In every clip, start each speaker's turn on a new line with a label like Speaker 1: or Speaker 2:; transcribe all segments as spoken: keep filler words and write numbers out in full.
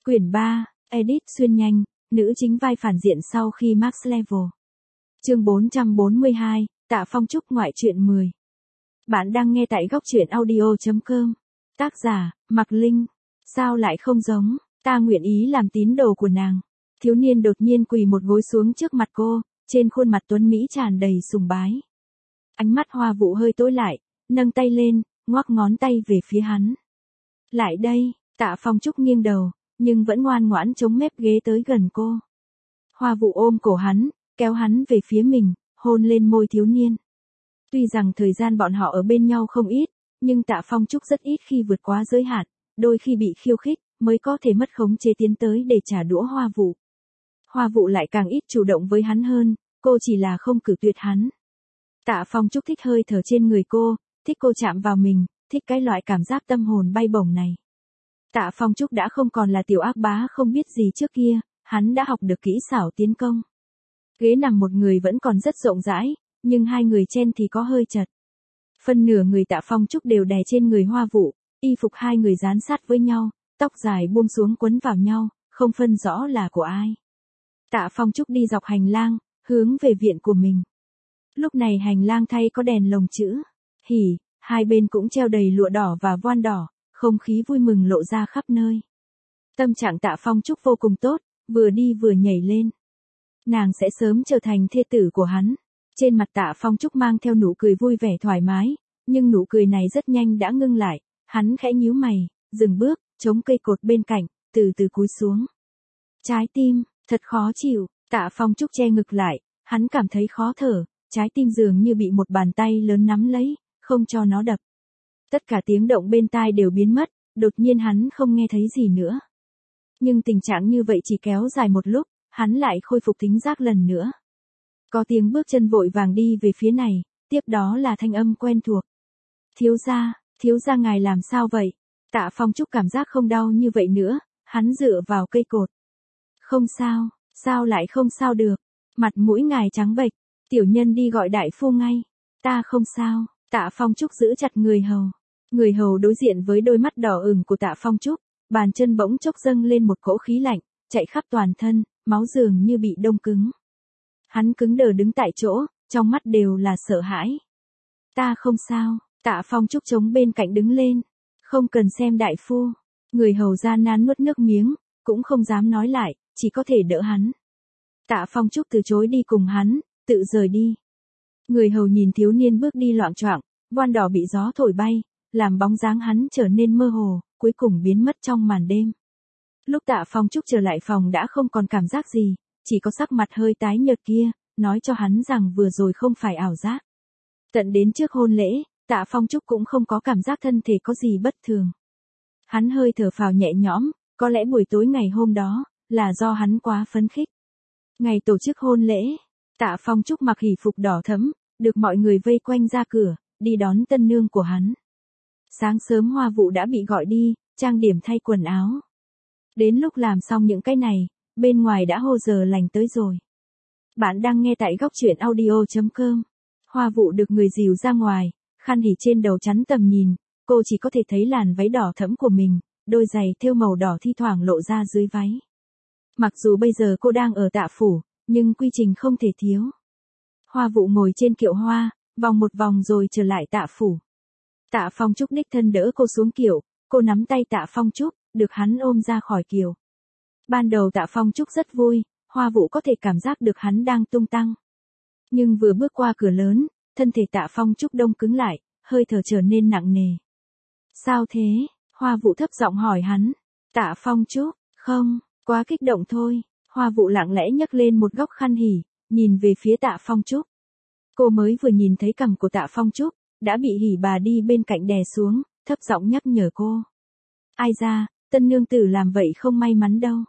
Speaker 1: Quyển ba, Edit xuyên nhanh, nữ chính vai phản diện sau khi Max Level. Chương bốn trăm bốn mươi hai, Tạ Phong Trúc ngoại truyện mười. Bạn đang nghe tại góc truyện audio chấm com. Tác giả, Mạc Linh. Sao lại không giống, ta nguyện ý làm tín đồ của nàng. Thiếu niên đột nhiên quỳ một gối xuống trước mặt cô, trên khuôn mặt tuấn Mỹ tràn đầy sùng bái. Ánh mắt Hoa Vũ hơi tối lại, nâng tay lên, ngoắc ngón tay về phía hắn. Lại đây, Tạ Phong Trúc nghiêng đầu, nhưng vẫn ngoan ngoãn chống mép ghế tới gần cô. Hoa Vũ ôm cổ hắn, kéo hắn về phía mình, hôn lên môi thiếu niên. Tuy rằng thời gian bọn họ ở bên nhau không ít, nhưng Tạ Phong Trúc rất ít khi vượt quá giới hạn, đôi khi bị khiêu khích, mới có thể mất khống chế tiến tới để trả đũa Hoa Vũ. Hoa Vũ lại càng ít chủ động với hắn hơn, cô chỉ là không cử tuyệt hắn. Tạ Phong Trúc thích hơi thở trên người cô, thích cô chạm vào mình, thích cái loại cảm giác tâm hồn bay bổng này. Tạ Phong Trúc đã không còn là tiểu ác bá không biết gì trước kia, hắn đã học được kỹ xảo tiến công. Ghế nằm một người vẫn còn rất rộng rãi, nhưng hai người trên thì có hơi chật. Phân nửa người Tạ Phong Trúc đều đè trên người Hoa Vũ, y phục hai người dán sát với nhau, tóc dài buông xuống quấn vào nhau, không phân rõ là của ai. Tạ Phong Trúc đi dọc hành lang, hướng về viện của mình. Lúc này hành lang thay có đèn lồng chữ hỉ, hai bên cũng treo đầy lụa đỏ và voan đỏ, không khí vui mừng lộ ra khắp nơi. Tâm trạng Tạ Phong Trúc vô cùng tốt, vừa đi vừa nhảy lên. Nàng sẽ sớm trở thành thê tử của hắn. Trên mặt Tạ Phong Trúc mang theo nụ cười vui vẻ thoải mái, nhưng nụ cười này rất nhanh đã ngưng lại, hắn khẽ nhíu mày, dừng bước, chống cây cột bên cạnh, từ từ cúi xuống. Trái tim, thật khó chịu, Tạ Phong Trúc che ngực lại, hắn cảm thấy khó thở, trái tim dường như bị một bàn tay lớn nắm lấy, không cho nó đập. Tất cả tiếng động bên tai đều biến mất, đột nhiên hắn không nghe thấy gì nữa. Nhưng tình trạng như vậy chỉ kéo dài một lúc, hắn lại khôi phục thính giác lần nữa. Có tiếng bước chân vội vàng đi về phía này, tiếp đó là thanh âm quen thuộc. Thiếu gia, thiếu gia ngài làm sao vậy? Tạ Phong Trúc cảm giác không đau như vậy nữa, hắn dựa vào cây cột. Không sao, sao lại không sao được? Mặt mũi ngài trắng bệch, tiểu nhân đi gọi đại phu ngay. Ta không sao, Tạ Phong Trúc giữ chặt người hầu. Người hầu đối diện với đôi mắt đỏ ửng của Tạ Phong Trúc, bàn chân bỗng chốc dâng lên một cỗ khí lạnh, chạy khắp toàn thân, máu dường như bị đông cứng. Hắn cứng đờ đứng tại chỗ, trong mắt đều là sợ hãi. Ta không sao, Tạ Phong Trúc chống bên cạnh đứng lên. Không cần xem đại phu. Người hầu gian nan nuốt nước miếng, cũng không dám nói lại, chỉ có thể đỡ hắn. Tạ Phong Trúc từ chối đi cùng hắn, tự rời đi. Người hầu nhìn thiếu niên bước đi loạng choạng, voan đỏ bị gió thổi bay, làm bóng dáng hắn trở nên mơ hồ, cuối cùng biến mất trong màn đêm. Lúc Tạ Phong Trúc trở lại phòng đã không còn cảm giác gì, chỉ có sắc mặt hơi tái nhợt kia, nói cho hắn rằng vừa rồi không phải ảo giác. Tận đến trước hôn lễ, Tạ Phong Trúc cũng không có cảm giác thân thể có gì bất thường. Hắn hơi thở phào nhẹ nhõm, có lẽ buổi tối ngày hôm đó, là do hắn quá phấn khích. Ngày tổ chức hôn lễ, Tạ Phong Trúc mặc hỷ phục đỏ thẫm, được mọi người vây quanh ra cửa, đi đón tân nương của hắn. Sáng sớm Hoa Vũ đã bị gọi đi, trang điểm thay quần áo. Đến lúc làm xong những cái này, bên ngoài đã hô giờ lành tới rồi. Bạn đang nghe tại góc truyện audio chấm com. Hoa Vũ được người dìu ra ngoài, khăn hỉ trên đầu chắn tầm nhìn, cô chỉ có thể thấy làn váy đỏ thẫm của mình, đôi giày thêu màu đỏ thi thoảng lộ ra dưới váy. Mặc dù bây giờ cô đang ở Tạ phủ, nhưng quy trình không thể thiếu. Hoa Vũ ngồi trên kiệu hoa, vòng một vòng rồi trở lại Tạ phủ. Tạ Phong Trúc đích thân đỡ cô xuống kiệu, cô nắm tay Tạ Phong Trúc, được hắn ôm ra khỏi kiệu. Ban đầu Tạ Phong Trúc rất vui, Hoa Vũ có thể cảm giác được hắn đang tung tăng. Nhưng vừa bước qua cửa lớn, thân thể Tạ Phong Trúc đông cứng lại, hơi thở trở nên nặng nề. Sao thế? Hoa Vũ thấp giọng hỏi hắn. Tạ Phong Trúc, không, quá kích động thôi. Hoa Vũ lặng lẽ nhấc lên một góc khăn hỉ, nhìn về phía Tạ Phong Trúc. Cô mới vừa nhìn thấy cằm của Tạ Phong Trúc, đã bị hỉ bà đi bên cạnh đè xuống, thấp giọng nhắc nhở cô. Ai ra, tân nương tử làm vậy không may mắn đâu.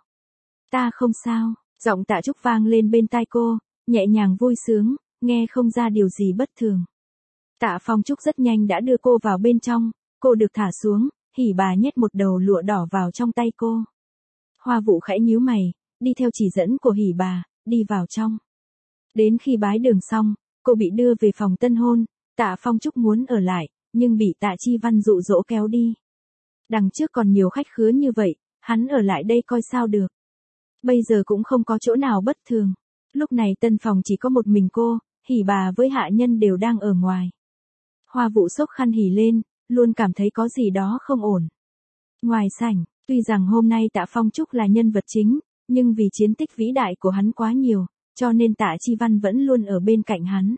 Speaker 1: Ta không sao, giọng Tạ Trúc vang lên bên tai cô, nhẹ nhàng vui sướng, nghe không ra điều gì bất thường. Tạ Phong Trúc rất nhanh đã đưa cô vào bên trong, cô được thả xuống, hỉ bà nhét một đầu lụa đỏ vào trong tay cô. Hoa Vũ khẽ nhíu mày, đi theo chỉ dẫn của hỉ bà, đi vào trong. Đến khi bái đường xong, cô bị đưa về phòng tân hôn, Tạ Phong Trúc muốn ở lại, nhưng bị Tạ Chi Văn dụ dỗ kéo đi. Đằng trước còn nhiều khách khứa như vậy, hắn ở lại đây coi sao được. Bây giờ cũng không có chỗ nào bất thường. Lúc này tân phòng chỉ có một mình cô, Hỉ bà với hạ nhân đều đang ở ngoài. Hoa Vũ xốc khăn hỉ lên, luôn cảm thấy có gì đó không ổn. Ngoài sảnh, tuy rằng hôm nay Tạ Phong Trúc là nhân vật chính, nhưng vì chiến tích vĩ đại của hắn quá nhiều, cho nên Tạ Chi Văn vẫn luôn ở bên cạnh hắn.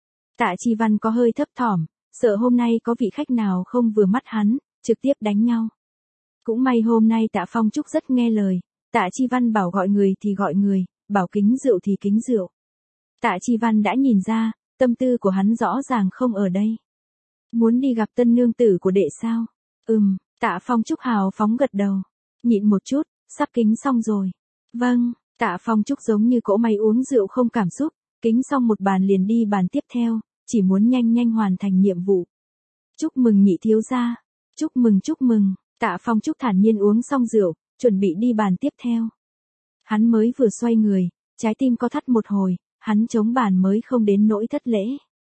Speaker 1: Tạ Chi Văn có hơi thấp thỏm, sợ hôm nay có vị khách nào không vừa mắt hắn, trực tiếp đánh nhau. Cũng may hôm nay Tạ Phong Trúc rất nghe lời, Tạ Chi Văn bảo gọi người thì gọi người, bảo kính rượu thì kính rượu. Tạ Chi Văn đã nhìn ra, tâm tư của hắn rõ ràng không ở đây. Muốn đi gặp tân nương tử của đệ sao? Ừm, Tạ Phong Trúc hào phóng gật đầu. Nhịn một chút, sắp kính xong rồi. Vâng, Tạ Phong Trúc giống như cỗ máy uống rượu không cảm xúc, kính xong một bàn liền đi bàn tiếp theo, chỉ muốn nhanh nhanh hoàn thành nhiệm vụ. Chúc mừng nhị thiếu gia. Chúc mừng chúc mừng, Tạ Phong Trúc thản nhiên uống xong rượu, chuẩn bị đi bàn tiếp theo. Hắn mới vừa xoay người, trái tim co thắt một hồi, hắn chống bàn mới không đến nỗi thất lễ.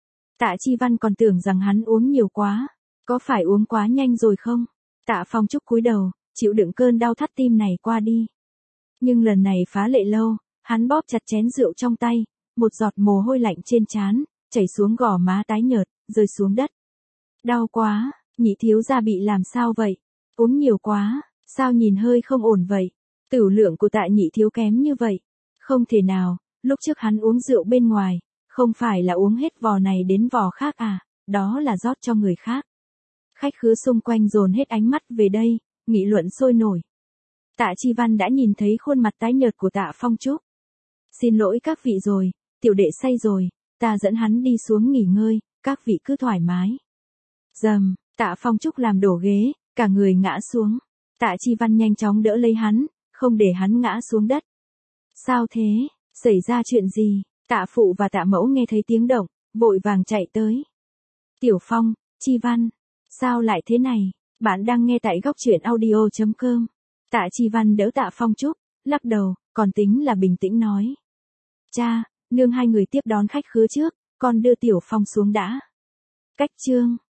Speaker 1: Tạ Chi Văn còn tưởng rằng hắn uống nhiều quá, có phải uống quá nhanh rồi không? Tạ Phong Trúc cúi đầu, chịu đựng cơn đau thắt tim này qua đi. Nhưng lần này phá lệ lâu, hắn bóp chặt chén rượu trong tay, một giọt mồ hôi lạnh trên trán, chảy xuống gò má tái nhợt, rơi xuống đất. Đau quá, nhị thiếu gia bị làm sao vậy? Uống nhiều quá, sao nhìn hơi không ổn vậy? Tửu lượng của Tạ nhị thiếu kém như vậy. Không thể nào, lúc trước hắn uống rượu bên ngoài, không phải là uống hết vò này đến vò khác à, đó là rót cho người khác. Khách khứa xung quanh dồn hết ánh mắt về đây, nghị luận sôi nổi. Tạ Chi Văn đã nhìn thấy khuôn mặt tái nhợt của Tạ Phong Trúc. Xin lỗi các vị rồi, tiểu đệ say rồi, ta dẫn hắn đi xuống nghỉ ngơi, các vị cứ thoải mái. Dầm, Tạ Phong Trúc làm đổ ghế, cả người ngã xuống. Tạ Chi Văn nhanh chóng đỡ lấy hắn, không để hắn ngã xuống đất. Sao thế, xảy ra chuyện gì? Tạ phụ và Tạ mẫu nghe thấy tiếng động, vội vàng chạy tới. Tiểu Phong, Chi Văn, sao lại thế này? Bạn đang nghe tại góc truyện audio chấm com. Tạ Chi Văn đỡ Tạ Phong Trúc, lắc đầu, còn tính là bình tĩnh nói. Cha, nương hai người tiếp đón khách khứa trước, con đưa Tiểu Phong xuống đã. Cách chương.